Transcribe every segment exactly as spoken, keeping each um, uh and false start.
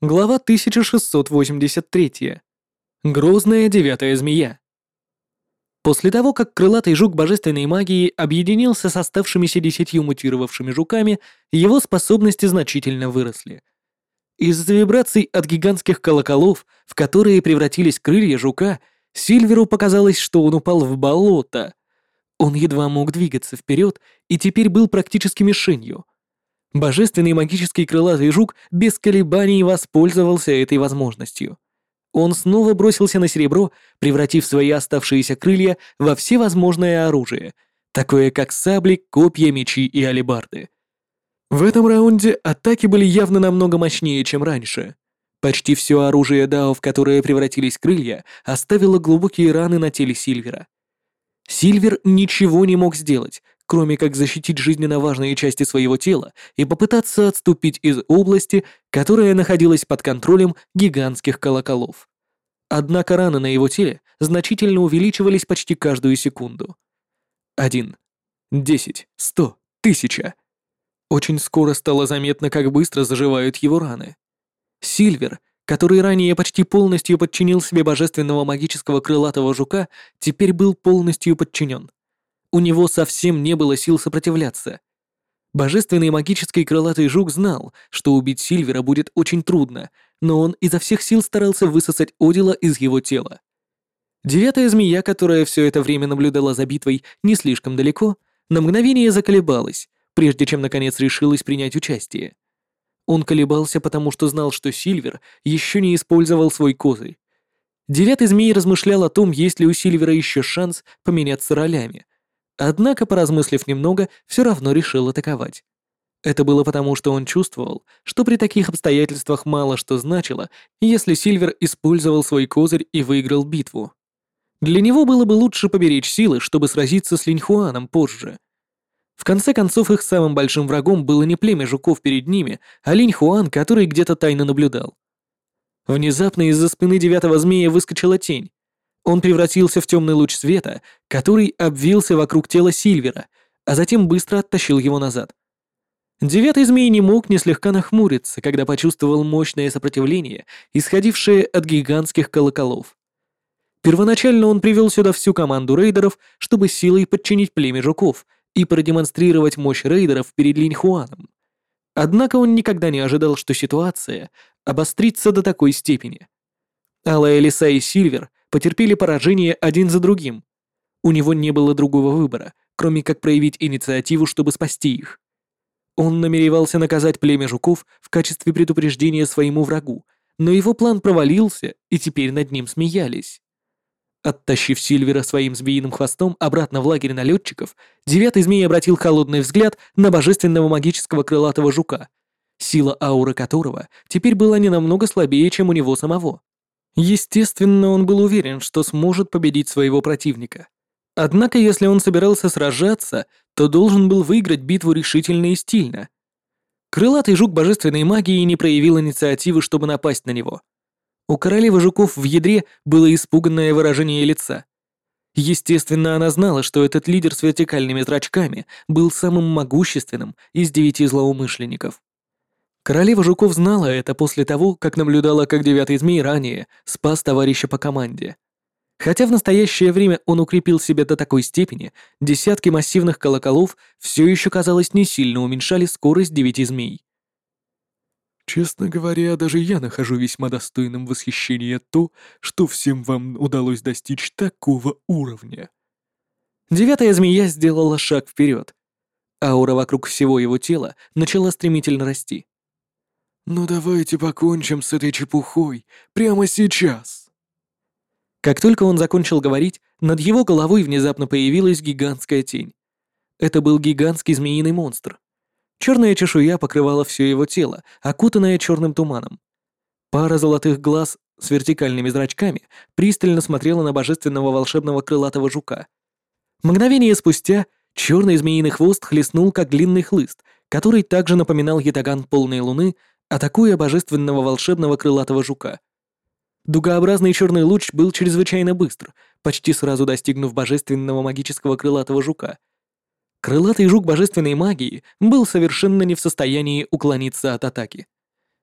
Глава тысяча шестьсот восемьдесят три. Грозная девятая змея. После того, как крылатый жук божественной магии объединился с оставшимися десятью мутировавшими жуками, его способности значительно выросли. Из-за вибраций от гигантских колоколов, в которые превратились крылья жука, Сильверу показалось, что он упал в болото. Он едва мог двигаться вперед и теперь был практически мишенью. Божественный магический крылатый жук без колебаний воспользовался этой возможностью. Он снова бросился на серебро, превратив свои оставшиеся крылья во всевозможное оружие, такое как сабли, копья, мечи и алебарды. В этом раунде атаки были явно намного мощнее, чем раньше. Почти все оружие Дао, в которое превратились крылья, оставило глубокие раны на теле Сильвера. Сильвер ничего не мог сделать, кроме как защитить жизненно важные части своего тела и попытаться отступить из области, которая находилась под контролем гигантских колоколов. Однако раны на его теле значительно увеличивались почти каждую секунду. Один. Десять. Сто. Тысяча. Очень скоро стало заметно, как быстро заживают его раны. Сильвер, который ранее почти полностью подчинил себе божественного магического крылатого жука, теперь был полностью подчинен. У него совсем не было сил сопротивляться. Божественный магический крылатый жук знал, что убить Сильвера будет очень трудно, но он изо всех сил старался высосать Одила из его тела. Девятая змея, которая все это время наблюдала за битвой не слишком далеко, на мгновение заколебалась, прежде чем наконец решилась принять участие. Он колебался, потому что знал, что Сильвер еще не использовал свой козырь. Девятый змей размышлял о том, есть ли у Сильвера еще шанс поменяться ролями. Однако, поразмыслив немного, все равно решил атаковать. Это было потому, что он чувствовал, что при таких обстоятельствах мало что значило, если Сильвер использовал свой козырь и выиграл битву. Для него было бы лучше поберечь силы, чтобы сразиться с Линьхуаном позже. В конце концов, их самым большим врагом было не племя жуков перед ними, а Линьхуан, который где-то тайно наблюдал. Внезапно из-за спины девятого змея выскочила тень. Он превратился в темный луч света, который обвился вокруг тела Сильвера, а затем быстро оттащил его назад. Девятый змей не мог не слегка нахмуриться, когда почувствовал мощное сопротивление, исходившее от гигантских колоколов. Первоначально он привел сюда всю команду рейдеров, чтобы силой подчинить племя жуков и продемонстрировать мощь рейдеров перед Линьхуаном. Однако он никогда не ожидал, что ситуация обострится до такой степени. Алая лиса и Сильвер потерпели поражение один за другим. У него не было другого выбора, кроме как проявить инициативу, чтобы спасти их. Он намеревался наказать племя жуков в качестве предупреждения своему врагу, но его план провалился, и теперь над ним смеялись. Оттащив Сильвера своим змеиным хвостом обратно в лагерь налетчиков, девятый змей обратил холодный взгляд на божественного магического крылатого жука, сила ауры которого теперь была не намного слабее, чем у него самого. Естественно, он был уверен, что сможет победить своего противника. Однако, если он собирался сражаться, то должен был выиграть битву решительно и стильно. Крылатый жук божественной магии не проявил инициативы, чтобы напасть на него. У королевы жуков в ядре было испуганное выражение лица. Естественно, она знала, что этот лидер с вертикальными зрачками был самым могущественным из девяти злоумышленников. Королева жуков знала это после того, как наблюдала, как девятый змей ранее спас товарища по команде. Хотя в настоящее время он укрепил себя до такой степени, десятки массивных колоколов все еще, казалось, не сильно уменьшали скорость девяти змей. Честно говоря, даже я нахожу весьма достойным восхищения то, что всем вам удалось достичь такого уровня. Девятая змея сделала шаг вперед. Аура вокруг всего его тела начала стремительно расти. Ну давайте покончим с этой чепухой прямо сейчас. Как только он закончил говорить, над его головой внезапно появилась гигантская тень. Это был гигантский змеиный монстр. Черная чешуя покрывала все его тело, окутанное черным туманом. Пара золотых глаз с вертикальными зрачками пристально смотрела на божественного волшебного крылатого жука. Мгновение спустя черный змеиный хвост хлестнул, как длинный хлыст, который также напоминал ятаган полной луны, атакуя божественного волшебного крылатого жука. Дугообразный черный луч был чрезвычайно быстр, почти сразу достигнув божественного магического крылатого жука. Крылатый жук божественной магии был совершенно не в состоянии уклониться от атаки.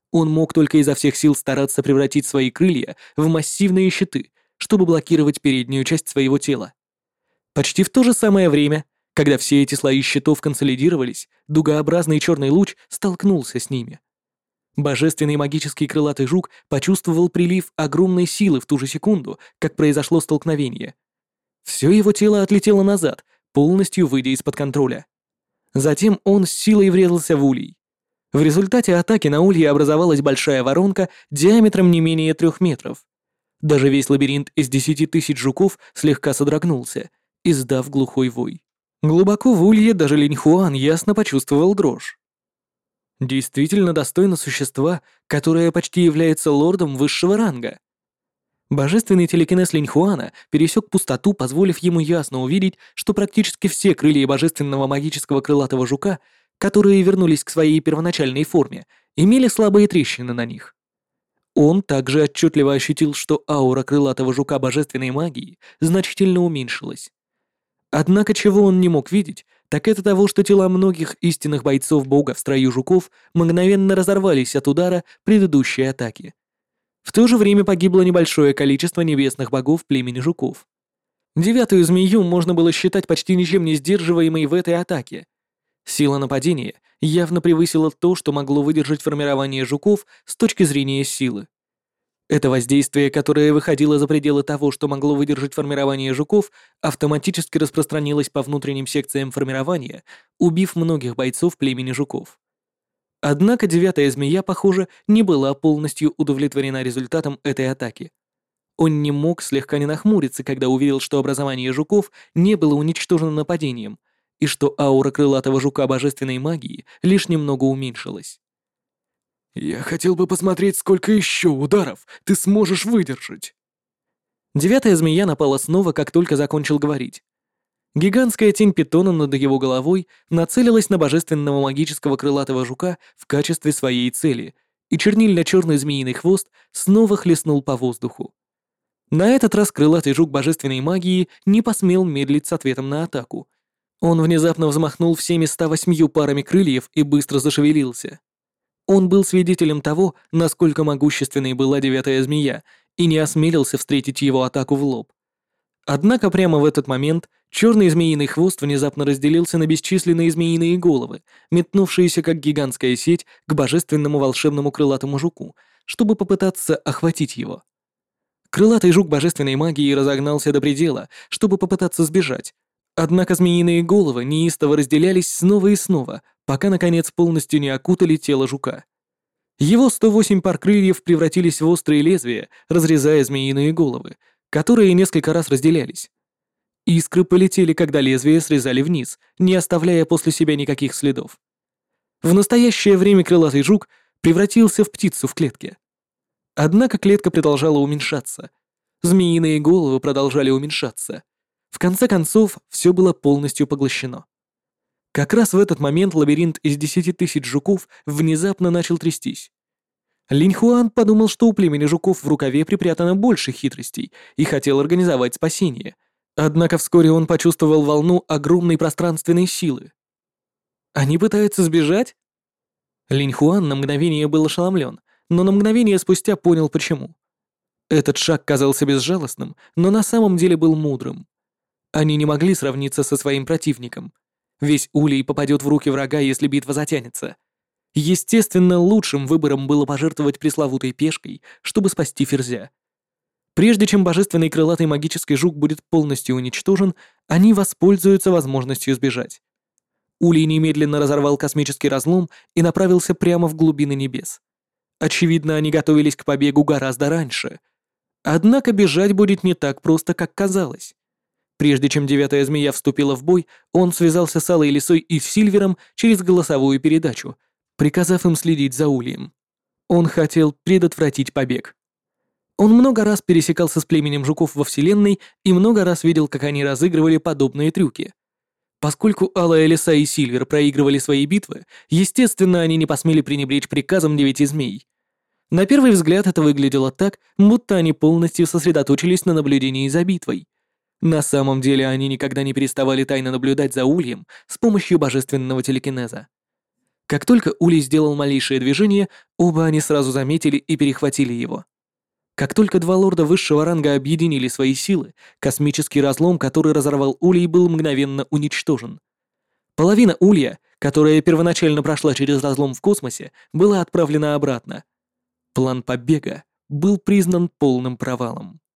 Он мог только изо всех сил стараться превратить свои крылья в массивные щиты, чтобы блокировать переднюю часть своего тела. Почти в то же самое время, когда все эти слои щитов консолидировались, дугообразный черный луч столкнулся с ними. Божественный магический крылатый жук почувствовал прилив огромной силы в ту же секунду, как произошло столкновение. Все его тело отлетело назад, полностью выйдя из-под контроля. Затем он с силой врезался в улей. В результате атаки на улье образовалась большая воронка диаметром не менее трех метров. Даже весь лабиринт из десяти тысяч жуков слегка содрогнулся, издав глухой вой. Глубоко в улье даже Линьхуан ясно почувствовал дрожь. Действительно достойно существа, которое почти является лордом высшего ранга. Божественный телекинез Линьхуана пересек пустоту, позволив ему ясно увидеть, что практически все крылья божественного магического крылатого жука, которые вернулись к своей первоначальной форме, имели слабые трещины на них. Он также отчетливо ощутил, что аура крылатого жука божественной магии значительно уменьшилась. Однако чего он не мог видеть, так это того, что тела многих истинных бойцов бога в строю жуков мгновенно разорвались от удара предыдущей атаки. В то же время погибло небольшое количество небесных богов племени жуков. Девятую змею можно было считать почти ничем не сдерживаемой в этой атаке. Сила нападения явно превысила то, что могло выдержать формирование жуков с точки зрения силы. Это воздействие, которое выходило за пределы того, что могло выдержать формирование жуков, автоматически распространилось по внутренним секциям формирования, убив многих бойцов племени жуков. Однако девятая змея, похоже, не была полностью удовлетворена результатом этой атаки. Он не мог слегка не нахмуриться, когда увидел, что образование жуков не было уничтожено нападением, и что аура крылатого жука божественной магии лишь немного уменьшилась. «Я хотел бы посмотреть, сколько еще ударов ты сможешь выдержать!» Девятая змея напала снова, как только закончил говорить. Гигантская тень питона над его головой нацелилась на божественного магического крылатого жука в качестве своей цели, и чернильно-черный змеиный хвост снова хлестнул по воздуху. На этот раз крылатый жук божественной магии не посмел медлить с ответом на атаку. Он внезапно взмахнул всеми ста восьмью парами крыльев и быстро зашевелился. Он был свидетелем того, насколько могущественной была девятая змея, и не осмелился встретить его атаку в лоб. Однако прямо в этот момент черный змеиный хвост внезапно разделился на бесчисленные змеиные головы, метнувшиеся как гигантская сеть к божественному волшебному крылатому жуку, чтобы попытаться охватить его. Крылатый жук божественной магии разогнался до предела, чтобы попытаться сбежать. Однако змеиные головы неистово разделялись снова и снова, пока наконец полностью не окутали тело жука. Его сто восемь пар крыльев превратились в острые лезвия, разрезая змеиные головы, которые несколько раз разделялись. Искры полетели, когда лезвия срезали вниз, не оставляя после себя никаких следов. В настоящее время крылатый жук превратился в птицу в клетке. Однако клетка продолжала уменьшаться. Змеиные головы продолжали уменьшаться. В конце концов, все было полностью поглощено. Как раз в этот момент лабиринт из десяти тысяч жуков внезапно начал трястись. Линьхуан подумал, что у племени жуков в рукаве припрятано больше хитростей и хотел организовать спасение. Однако вскоре он почувствовал волну огромной пространственной силы. Они пытаются сбежать? Линьхуан на мгновение был ошеломлен, но на мгновение спустя понял почему. Этот шаг казался безжалостным, но на самом деле был мудрым. Они не могли сравниться со своим противником. Весь улей попадет в руки врага, если битва затянется. Естественно, лучшим выбором было пожертвовать пресловутой пешкой, чтобы спасти Ферзя. Прежде чем божественный крылатый магический жук будет полностью уничтожен, они воспользуются возможностью сбежать. Улей немедленно разорвал космический разлом и направился прямо в глубины небес. Очевидно, они готовились к побегу гораздо раньше. Однако бежать будет не так просто, как казалось. Прежде чем девятая змея вступила в бой, он связался с Алой Лисой и Сильвером через голосовую передачу, приказав им следить за ульем. Он хотел предотвратить побег. Он много раз пересекался с племенем жуков во Вселенной и много раз видел, как они разыгрывали подобные трюки. Поскольку Алая Лиса и Сильвер проигрывали свои битвы, естественно, они не посмели пренебречь приказом девяти змей. На первый взгляд это выглядело так, будто они полностью сосредоточились на наблюдении за битвой. На самом деле они никогда не переставали тайно наблюдать за ульем с помощью божественного телекинеза. Как только Улей сделал малейшее движение, оба они сразу заметили и перехватили его. Как только два лорда высшего ранга объединили свои силы, космический разлом, который разорвал Улей, был мгновенно уничтожен. Половина Улья, которая первоначально прошла через разлом в космосе, была отправлена обратно. План побега был признан полным провалом.